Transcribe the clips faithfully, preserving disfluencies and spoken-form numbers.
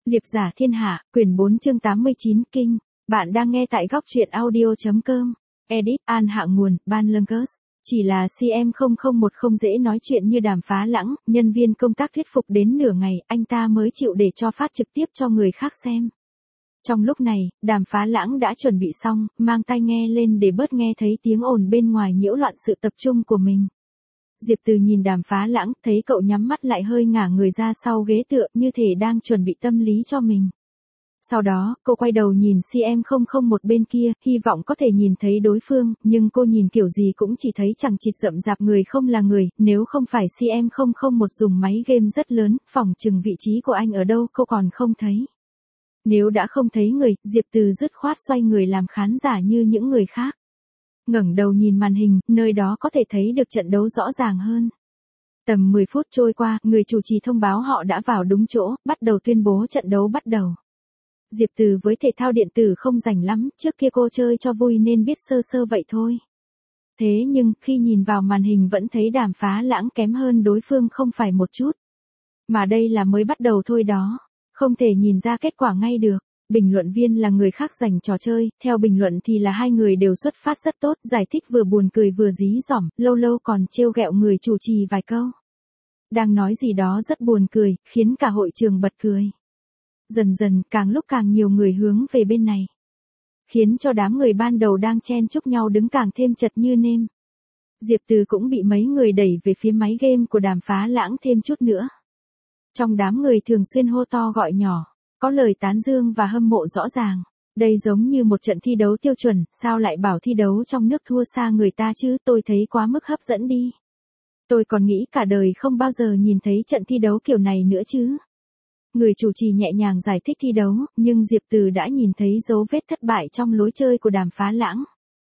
Liệp giả thiên hạ, quyển bốn chương tám mươi chín kinh. Bạn đang nghe tại góc truyện audio.com. Edit, An hạ nguồn, Ban Lương-cớt. Chỉ là xê em không không một không dễ nói chuyện như Đàm Phá Lãng, nhân viên công tác thuyết phục đến nửa ngày, anh ta mới chịu để cho phát trực tiếp cho người khác xem. Trong lúc này, Đàm Phá Lãng đã chuẩn bị xong, mang tai nghe lên để bớt nghe thấy tiếng ồn bên ngoài nhiễu loạn sự tập trung của mình. Diệp Từ nhìn Đàm Phá Lãng, thấy cậu nhắm mắt lại hơi ngả người ra sau ghế tựa như thể đang chuẩn bị tâm lý cho mình. Sau đó, cô quay đầu nhìn xê em không không một bên kia, hy vọng có thể nhìn thấy đối phương, nhưng cô nhìn kiểu gì cũng chỉ thấy chẳng chịt rậm rạp người không là người, nếu không phải xê em không không một dùng máy game rất lớn, phỏng chừng vị trí của anh ở đâu cô còn không thấy. Nếu đã không thấy người, Diệp Từ dứt khoát xoay người làm khán giả như những người khác. Ngẩng đầu nhìn màn hình, nơi đó có thể thấy được trận đấu rõ ràng hơn. Tầm mười phút trôi qua, người chủ trì thông báo họ đã vào đúng chỗ, bắt đầu tuyên bố trận đấu bắt đầu. Diệp Từ với thể thao điện tử không rành lắm, trước kia cô chơi cho vui nên biết sơ sơ vậy thôi. Thế nhưng, khi nhìn vào màn hình vẫn thấy Đàm Phá Lãng kém hơn đối phương không phải một chút. Mà đây là mới bắt đầu thôi đó, không thể nhìn ra kết quả ngay được. Bình luận viên là người khác giành trò chơi, theo bình luận thì là hai người đều xuất phát rất tốt, giải thích vừa buồn cười vừa dí dỏm, lâu lâu còn trêu ghẹo người chủ trì vài câu. Đang nói gì đó rất buồn cười, khiến cả hội trường bật cười. Dần dần, càng lúc càng nhiều người hướng về bên này. Khiến cho đám người ban đầu đang chen chúc nhau đứng càng thêm chật như nêm. Diệp Từ cũng bị mấy người đẩy về phía máy game của Đàm Phá Lãng thêm chút nữa. Trong đám người thường xuyên hô to gọi nhỏ. Có lời tán dương và hâm mộ rõ ràng. Đây giống như một trận thi đấu tiêu chuẩn, sao lại bảo thi đấu trong nước thua xa người ta chứ, tôi thấy quá mức hấp dẫn đi. Tôi còn nghĩ cả đời không bao giờ nhìn thấy trận thi đấu kiểu này nữa chứ. Người chủ trì nhẹ nhàng giải thích thi đấu, nhưng Diệp Từ đã nhìn thấy dấu vết thất bại trong lối chơi của Đàm Phá Lãng.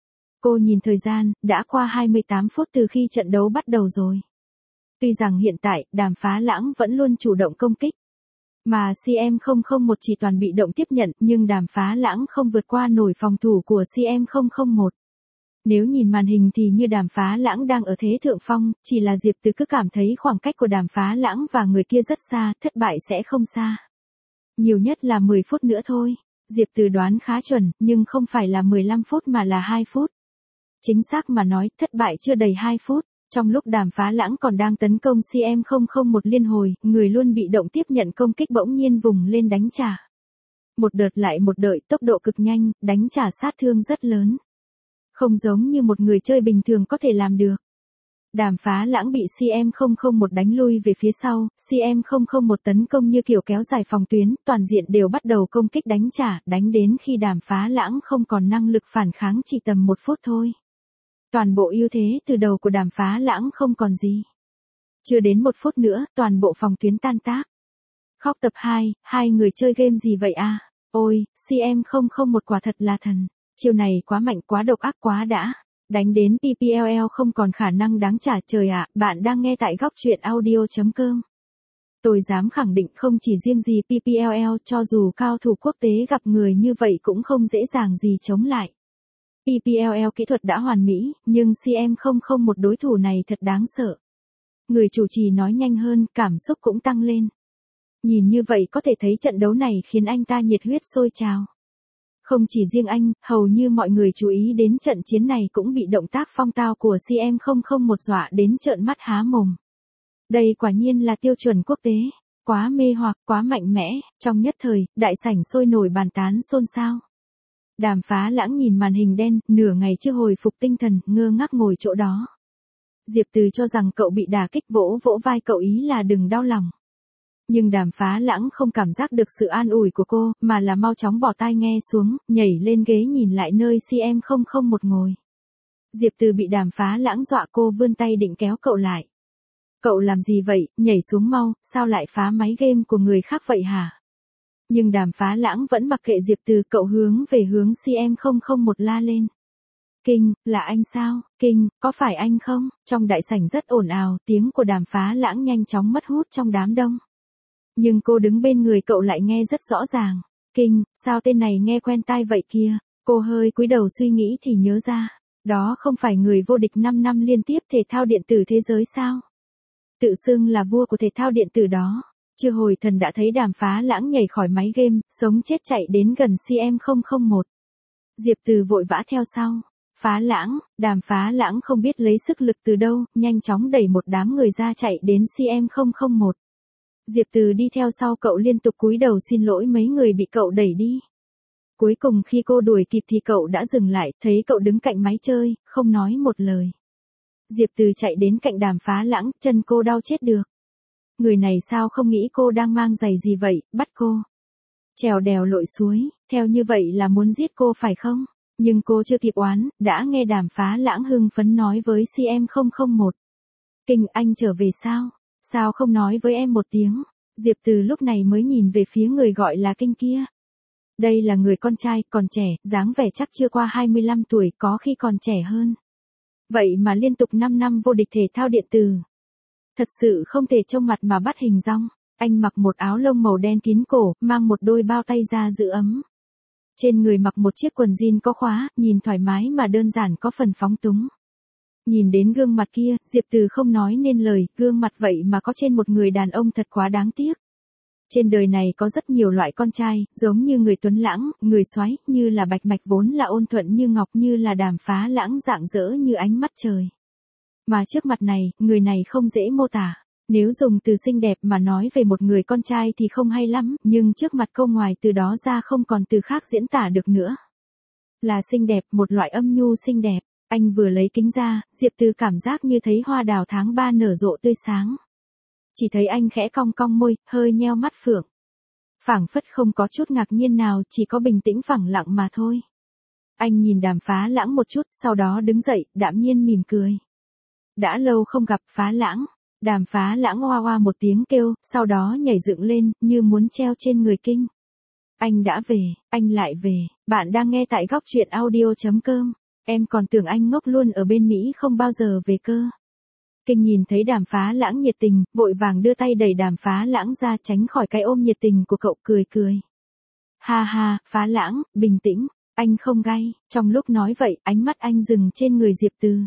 Cô nhìn thời gian, đã qua hai mươi tám phút từ khi trận đấu bắt đầu rồi. Tuy rằng hiện tại, Đàm Phá Lãng vẫn luôn chủ động công kích. Mà xê em không không một chỉ toàn bị động tiếp nhận, nhưng Đàm Phá Lãng không vượt qua nổi phòng thủ của xê em không không một. Nếu nhìn màn hình thì như Đàm Phá Lãng đang ở thế thượng phong, chỉ là Diệp Từ cứ cảm thấy khoảng cách của Đàm Phá Lãng và người kia rất xa, thất bại sẽ không xa. Nhiều nhất là mười phút nữa thôi. Diệp Từ đoán khá chuẩn, nhưng không phải là mười lăm phút mà là hai phút. Chính xác mà nói, thất bại chưa đầy hai phút. Trong lúc Đàm Phá Lãng còn đang tấn công xê em không không một liên hồi, người luôn bị động tiếp nhận công kích bỗng nhiên vùng lên đánh trả. Một đợt lại một đợi, tốc độ cực nhanh, đánh trả sát thương rất lớn. Không giống như một người chơi bình thường có thể làm được. Đàm Phá Lãng bị xê em không không một đánh lui về phía sau, xê em không không một tấn công như kiểu kéo dài phòng tuyến, toàn diện đều bắt đầu công kích đánh trả, đánh đến khi Đàm Phá Lãng không còn năng lực phản kháng chỉ tầm một phút thôi. Toàn bộ ưu thế từ đầu của Đàm Phá Lãng không còn gì. Chưa đến một phút nữa, toàn bộ phòng tuyến tan tác. Khóc tập hai, hai người chơi game gì vậy à? Ôi, xê em không không một quả thật là thần. Chiêu này quá mạnh quá độc ác quá đã. Đánh đến pê pê lờ lờ không còn khả năng đáng trả trời ạ, bạn đang nghe tại góc truyện audio.com. Tôi dám khẳng định không chỉ riêng gì pê pê lờ lờ, cho dù cao thủ quốc tế gặp người như vậy cũng không dễ dàng gì chống lại. pê pê lờ lờ kỹ thuật đã hoàn mỹ, nhưng xê em không không một đối thủ này thật đáng sợ. Người chủ trì nói nhanh hơn, cảm xúc cũng tăng lên. Nhìn như vậy có thể thấy trận đấu này khiến anh ta nhiệt huyết sôi trào. Không chỉ riêng anh, hầu như mọi người chú ý đến trận chiến này cũng bị động tác phong tao của xê em không không một dọa đến trợn mắt há mồm. Đây quả nhiên là tiêu chuẩn quốc tế. Quá mê hoặc, quá mạnh mẽ, trong nhất thời, đại sảnh sôi nổi bàn tán xôn xao. Đàm Phá Lãng nhìn màn hình đen, nửa ngày chưa hồi phục tinh thần, ngơ ngác ngồi chỗ đó. Diệp Từ cho rằng cậu bị đả kích, vỗ vỗ vai cậu ý là đừng đau lòng. Nhưng Đàm Phá Lãng không cảm giác được sự an ủi của cô, mà là mau chóng bỏ tai nghe xuống, nhảy lên ghế nhìn lại nơi xê em không không một ngồi. Diệp Từ bị Đàm Phá Lãng dọa, cô vươn tay định kéo cậu lại. Cậu làm gì vậy, nhảy xuống mau, sao lại phá máy game của người khác vậy hả? Nhưng Đàm Phá Lãng vẫn mặc kệ Diệp Từ, cậu hướng về hướng xê em không không một la lên. Kinh, là anh sao? Kinh, có phải anh không? Trong đại sảnh rất ồn ào, tiếng của Đàm Phá Lãng nhanh chóng mất hút trong đám đông. Nhưng cô đứng bên người cậu lại nghe rất rõ ràng. Kinh, sao tên này nghe quen tai vậy kia? Cô hơi cúi đầu suy nghĩ thì nhớ ra. Đó không phải người vô địch năm năm liên tiếp thể thao điện tử thế giới sao? Tự xưng là vua của thể thao điện tử đó. Chưa hồi thần đã thấy Đàm Phá Lãng nhảy khỏi máy game, sống chết chạy đến gần C M không không một. Diệp Từ vội vã theo sau. Phá Lãng, Đàm Phá Lãng không biết lấy sức lực từ đâu, nhanh chóng đẩy một đám người ra chạy đến C M không không một. Diệp Từ đi theo sau cậu liên tục cúi đầu xin lỗi mấy người bị cậu đẩy đi. Cuối cùng khi cô đuổi kịp thì cậu đã dừng lại, thấy cậu đứng cạnh máy chơi, không nói một lời. Diệp Từ chạy đến cạnh Đàm Phá Lãng, chân cô đau chết được. Người này sao không nghĩ cô đang mang giày gì vậy, bắt cô trèo đèo lội suối, theo như vậy là muốn giết cô phải không? Nhưng cô chưa kịp oán, đã nghe Đàm Phá Lãng hưng phấn nói với C M không không một. Kinh, anh trở về sao? Sao không nói với em một tiếng? Diệp Từ lúc này mới nhìn về phía người gọi là Kinh kia. Đây là người con trai, còn trẻ, dáng vẻ chắc chưa qua hai mươi lăm tuổi, có khi còn trẻ hơn. Vậy mà liên tục năm năm vô địch thể thao điện tử. Thật sự không thể trông mặt mà bắt hình dong. Anh mặc một áo lông màu đen kín cổ, mang một đôi bao tay ra giữ ấm. Trên người mặc một chiếc quần jean có khóa, nhìn thoải mái mà đơn giản có phần phóng túng. Nhìn đến gương mặt kia, Diệp Từ không nói nên lời, gương mặt vậy mà có trên một người đàn ông thật quá đáng tiếc. Trên đời này có rất nhiều loại con trai, giống như người tuấn lãng, người xoáy, như là Bạch Mạch vốn là ôn thuận như ngọc, như là Đàm Phá Lãng rạng rỡ như ánh mắt trời. Mà trước mặt này, người này không dễ mô tả. Nếu dùng từ xinh đẹp mà nói về một người con trai thì không hay lắm, nhưng trước mặt cô ngoài từ đó ra không còn từ khác diễn tả được nữa. Là xinh đẹp, một loại âm nhu xinh đẹp. Anh vừa lấy kính ra, Diệp Từ cảm giác như thấy hoa đào tháng ba nở rộ tươi sáng. Chỉ thấy anh khẽ cong cong môi, hơi nheo mắt phượng. Phảng phất không có chút ngạc nhiên nào, chỉ có bình tĩnh phẳng lặng mà thôi. Anh nhìn Đàm Phá Lãng một chút, sau đó đứng dậy, đạm nhiên mỉm cười. Đã lâu không gặp, Phá Lãng. Đàm Phá Lãng oa oa một tiếng kêu, sau đó nhảy dựng lên, như muốn treo trên người Kinh. Anh đã về, anh lại về, bạn đang nghe tại góc truyện audio chấm com. Em còn tưởng anh ngốc luôn ở bên Mỹ không bao giờ về cơ. Kinh nhìn thấy Đàm Phá Lãng nhiệt tình, vội vàng đưa tay đẩy Đàm Phá Lãng ra tránh khỏi cái ôm nhiệt tình của cậu, cười cười. Ha ha, Phá Lãng, bình tĩnh, anh không gay. Trong lúc nói vậy, ánh mắt anh dừng trên người Diệp Từ.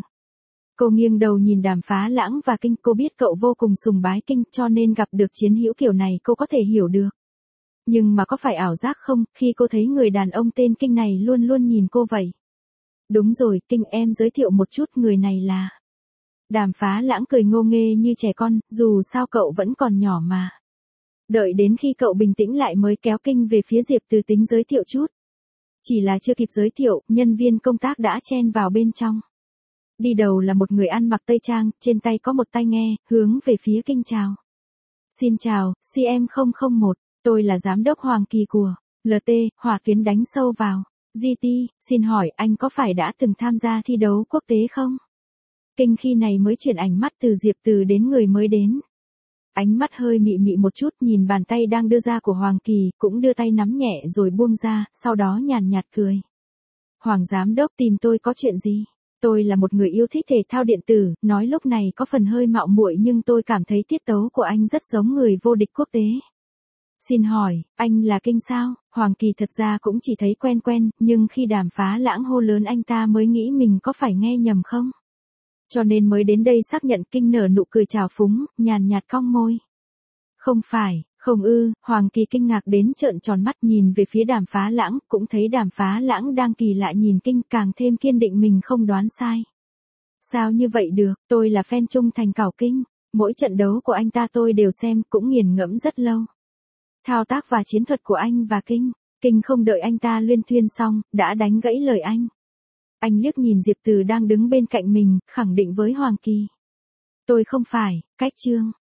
Cô nghiêng đầu nhìn Đàm Phá Lãng và Kinh, cô biết cậu vô cùng sùng bái Kinh, cho nên gặp được chiến hữu kiểu này cô có thể hiểu được. Nhưng mà có phải ảo giác không, khi cô thấy người đàn ông tên Kinh này luôn luôn nhìn cô vậy? Đúng rồi, Kinh, em giới thiệu một chút, người này là... Đàm Phá Lãng cười ngô nghê như trẻ con, dù sao cậu vẫn còn nhỏ mà. Đợi đến khi cậu bình tĩnh lại mới kéo Kinh về phía Diệp Từ tính giới thiệu chút. Chỉ là chưa kịp giới thiệu, nhân viên công tác đã chen vào bên trong. Đi đầu là một người ăn mặc tây trang, trên tay có một tai nghe, hướng về phía Kinh chào. Xin chào, C M không không một, tôi là giám đốc Hoàng Kỳ của L T, hỏa tuyến đánh sâu vào. G T, xin hỏi anh có phải đã từng tham gia thi đấu quốc tế không? Kinh khi này mới chuyển ánh mắt từ Diệp Từ đến người mới đến. Ánh mắt hơi mị mị một chút, nhìn bàn tay đang đưa ra của Hoàng Kỳ, cũng đưa tay nắm nhẹ rồi buông ra, sau đó nhàn nhạt cười. Hoàng giám đốc tìm tôi có chuyện gì? Tôi là một người yêu thích thể thao điện tử, nói lúc này có phần hơi mạo muội nhưng tôi cảm thấy tiết tấu của anh rất giống người vô địch quốc tế. Xin hỏi, anh là Kinh sao? Hoàng Kỳ thật ra cũng chỉ thấy quen quen, nhưng khi Đàm Phá Lãng hô lớn anh ta mới nghĩ mình có phải nghe nhầm không? Cho nên mới đến đây xác nhận. Kinh nở nụ cười trào phúng, nhàn nhạt cong môi. Không phải, không ư, Hoàng Kỳ kinh ngạc đến trợn tròn mắt nhìn về phía Đàm Phá Lãng, cũng thấy Đàm Phá Lãng đang kỳ lạ nhìn Kinh, càng thêm kiên định mình không đoán sai. Sao như vậy được, tôi là fan trung thành cảo Kinh, mỗi trận đấu của anh ta tôi đều xem, cũng nghiền ngẫm rất lâu. Thao tác và chiến thuật của anh và Kinh, Kinh không đợi anh ta luyên thuyên xong, đã đánh gãy lời anh. Anh liếc nhìn Diệp Từ đang đứng bên cạnh mình, khẳng định với Hoàng Kỳ. Tôi không phải, cách chương,